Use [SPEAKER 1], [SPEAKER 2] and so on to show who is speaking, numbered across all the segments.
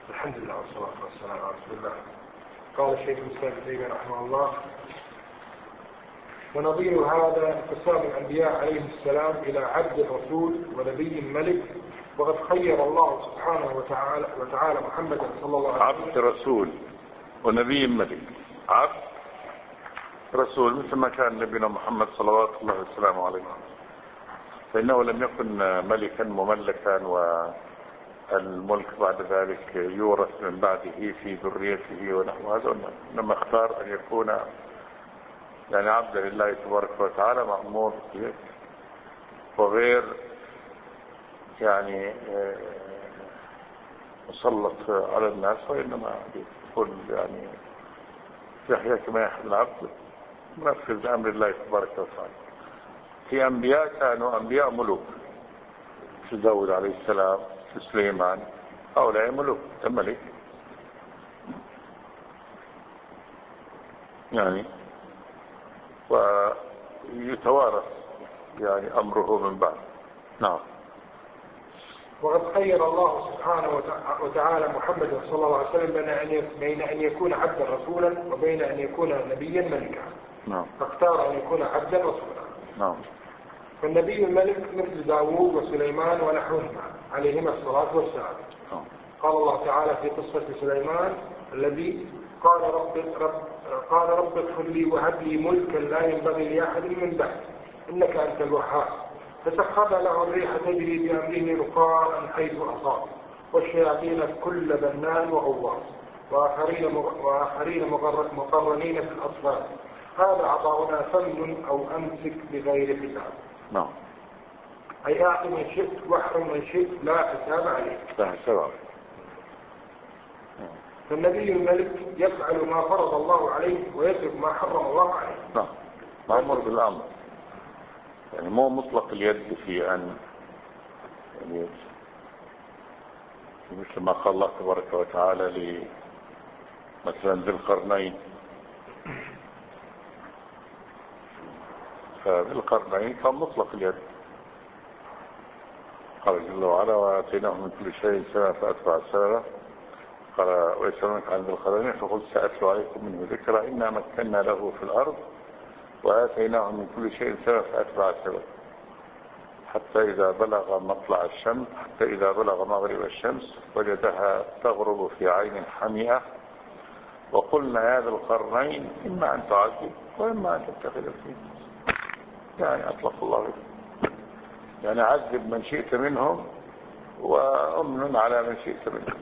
[SPEAKER 1] الحمد لله والصلاة والسلام على رسول الله. قال الشيخ الإسلام ابن تيمية رحمه الله: ونظير هذا انقسام الأنبياء عليهم السلام إلى عبد رسول ونبي ملك، وقد خير الله سبحانه وتعالى محمدا صلى الله عليه وسلم
[SPEAKER 2] عبد رسول ونبي ملك. عبد رسول مثل ما كان نبينا محمد صلوات الله وسلامه عليه، فإنه لم يكن ملكا مملكا والملك بعد ذلك يورث من بعده في ذريته ونحو هذا، إنما اختار أن يكون يعني عبدا لله تبارك وتعالى مأمور به، وغير يعني مسلط على الناس، وإنما يكون يعني يحيى كما يحيى العبد منفذ أمر الله تبارك وتعالى. في أنبياء كانوا أنبياء ملوك، في داود عليه السلام، في سليمان، هؤلاء ملوك كملك يعني، ويتوارث يعني أمره من بعد. نعم.
[SPEAKER 1] وقد خير الله سبحانه وتعالى محمد صلى الله عليه وسلم بين أن يكون عبدا رسولا وبين أن يكون نبيا ملكا.
[SPEAKER 2] نعم.
[SPEAKER 1] فاختار أن يكون عبدا رسولا.
[SPEAKER 2] نعم.
[SPEAKER 1] فالنبي الملك مثل داوود وسليمان ونحوهما عليهما الصلاة والسلام. قال الله تعالى في قصة سليمان الذي قال رب اغفر لي وهب لي ملكا لا ينبغي لأحد من بعد إنك أنت الوهاب، فسخر له الريح تجري بأمره رخاء حيث أصاب، والشياطين كل بنان وغواص، وآخرين مقرنين في الأصفاد، هذا عطاؤنا فمن أو أمسك بغير حساب.
[SPEAKER 2] نعم.
[SPEAKER 1] أي أعطي من شئت واحرم من شئت لا حساب عليه.
[SPEAKER 2] لا حساب عليه.
[SPEAKER 1] فالنبي الملك يفعل ما فرض الله عليه ويترك ما حرم الله عليه.
[SPEAKER 2] نعم. مأمور بالأمر، يعني مو مطلق اليد في أن يعني مثل ما قال الله تبارك وتعالى مثلا ذي القرنين، فذي القرنين كان مطلق اليد، قال جل وعلا: وآتيناه من كل شيء سنة فأتبع السنة، قال: ويسألونك عن ذي القرنين فقل سأتلو عليكم منه ذكرى إنا مكنا له في الأرض وآتيناه من كل شيء سنة فأتبع السنة حتى إذا بلغ مغرب الشمس وجدها تغرب في عين حمئة وقلنا يا ذا القرنين إما أن تعذب وإما أن تتخذ فيه. يعني أطلق الله يعني عذب من شئت منهم وأمن على من شئت منهم.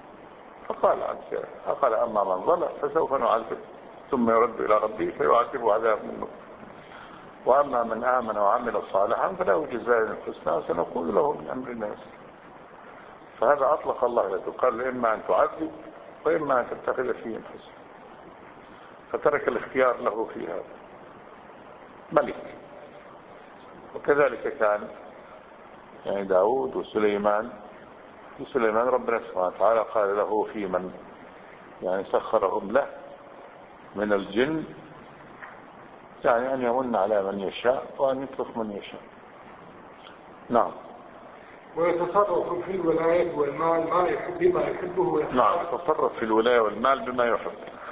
[SPEAKER 2] فقال أما من ظلم فسوف نعذب ثم يرد إلى ربه فيعذب عذاب منه، وأما من آمن وعمل صالحا فله جزاء الحسنى وسنقول له من أمر الناس. فهذا أطلق الله له، قال: إما أن تعذب وإما أن تتخذ فيهم حسنى، فترك الاختيار له في هذا ملك. وكذلك كان يعني داود وسليمان. سليمان ربنا سبحانه وتعالى قال له في من يعني سخرهم له من الجن يعني أن يمن على من يشاء وأن يطلق من يشاء. نعم.
[SPEAKER 1] ويتصرف في الولاية والمال ما يحب بما يحبه ويحب.
[SPEAKER 2] نعم، يتصرف في الولاية والمال بما يحب،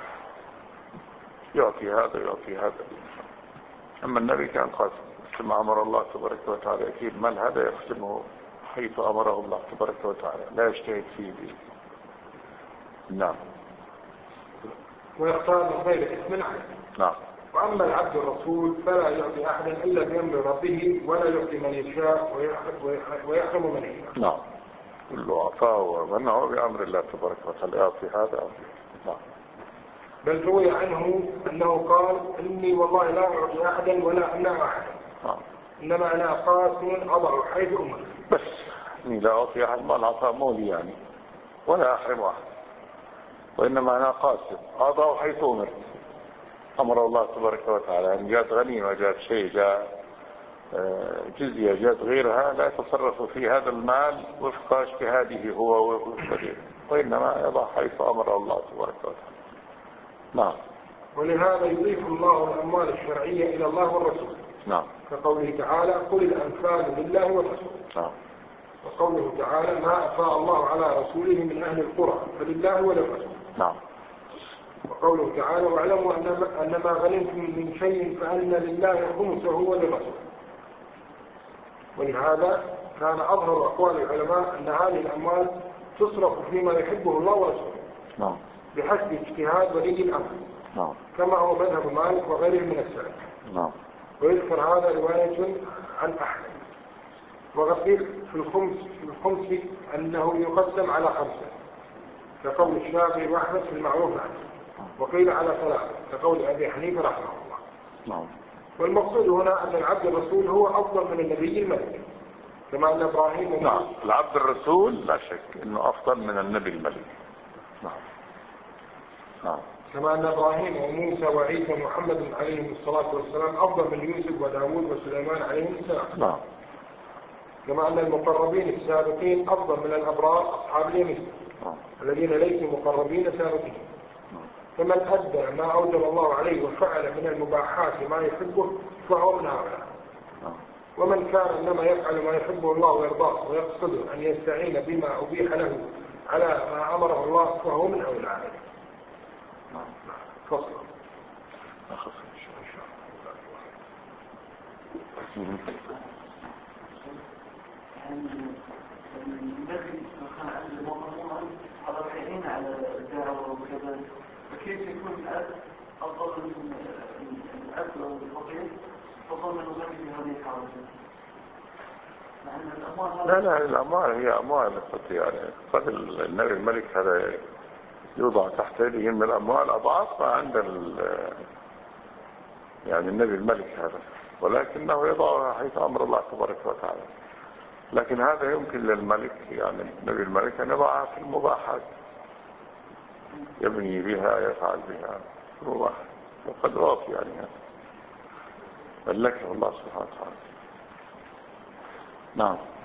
[SPEAKER 2] يعطي هذا يعطي هذا. أما النبي كان قاسم كما أمر الله تبارك وتعالى، أكيد المال هذا يقسمه حيث أمره الله تبارك وتعالى، لا يجتهد فيه به. نعم.
[SPEAKER 1] ويختار من غير اسم عليه.
[SPEAKER 2] نعم.
[SPEAKER 1] وأما العبد الرسول فلا يعطي أحدا إلا بأمر ربه، ولا يعطي من يشاء ويحرم من يشاء.
[SPEAKER 2] نعم. كله عطاء ومنعه بأمر الله تبارك وتعالى، يعطي هذا. نعم.
[SPEAKER 1] بل روي عنه أنه قال: إني والله لا أعطي أحدا ولا أمنع أحدا.
[SPEAKER 2] نعم.
[SPEAKER 1] إنما أنا قاسم أضع حيث أمر.
[SPEAKER 2] بس إني لا أعطي أحد، ما العطاء مولي يعني، ولا أحرم أحد، وإنما أنا قاسم أضع حيث أمر. أمر الله تبارك وتعالى أن جاءت غنيمة، جاءت شيء، جاء جزية، جاءت غيرها، لا يتصرف في هذا المال وفق اجتهاده هو وإنما يضع حيث أمر الله تبارك وتعالى. نعم.
[SPEAKER 1] ولهذا يضيف الله الأموال الشرعية إلى الله والرسول.
[SPEAKER 2] نعم.
[SPEAKER 1] كقوله تعالى: قل الأنفال لله والرسول.
[SPEAKER 2] نعم.
[SPEAKER 1] وقوله تعالى ما أفاء الله على رسوله من أهل القرى فلله وللرسول.
[SPEAKER 2] نعم.
[SPEAKER 1] وقوله تعالى واعلموا أن ما غنمتم من شيء فأن لله خمسه وللرسول. ولهذا كان أظهر أقوال العلماء أن هذه الأموال تصرف فيما يحبه الله ورسوله.
[SPEAKER 2] نعم.
[SPEAKER 1] بحسب اجتهاد ولي الأمر.
[SPEAKER 2] نعم.
[SPEAKER 1] كما هو مذهب مالك وغيره من السلف.
[SPEAKER 2] نعم.
[SPEAKER 1] ويذكر هذا رواية عن أحمد. وقد قيل في الخمس أنه يقسم على 5 كقول الشافعي وأحمد في المعروف عنه، وقيل على 3 كقول أبي حنيفة رحمه الله.
[SPEAKER 2] نعم.
[SPEAKER 1] والمقصود هنا أن العبد الرسول هو أفضل من النبي الملك، كما أن إبراهيم
[SPEAKER 2] نعم. العبد الرسول لا شك أنه أفضل من النبي الملك. نعم. نعم.
[SPEAKER 1] كما أن إبراهيم وموسى وعيسى ومحمد عليهم الصلاة والسلام أفضل من يوسف وداود وسليمان عليهم السلام.
[SPEAKER 2] نعم.
[SPEAKER 1] كما أن المقربين السابقين أفضل من الأبرار أصحاب اليمين الذين ليسوا مقربين سابقين. فمن أدى ما أوجب الله عليه وفعل من المباحات ما يحبه فهو من هؤلاء. ومن كان إنما يفعل ما يحبه الله ويرضاه ويقصد أن يستعين بما أبيح له على ما أمره الله فهو من أولئك. فصل.
[SPEAKER 3] الذي كان عنده مقامات حركين على الدعوة وكذا، فكيف يكون الأب أفضل من الأب أو الفقير فضل من الغني في هذه الحالة؟
[SPEAKER 2] لا الأموال هي أموال يعني قد النبي الملك هذا يوضع تحت يده من الأموال أضعاف ما عند يعني النبي الملك هذا، ولكنه يضعها حيث أمر الله تبارك وتعالى. لكن هذا يمكن للملك يعني النبي الملك أن يضعها في المباحات، يبني بها يفعل بها في المباحات، وقد واضح يعني هذا ملكه الله سبحانه وتعالى. نعم.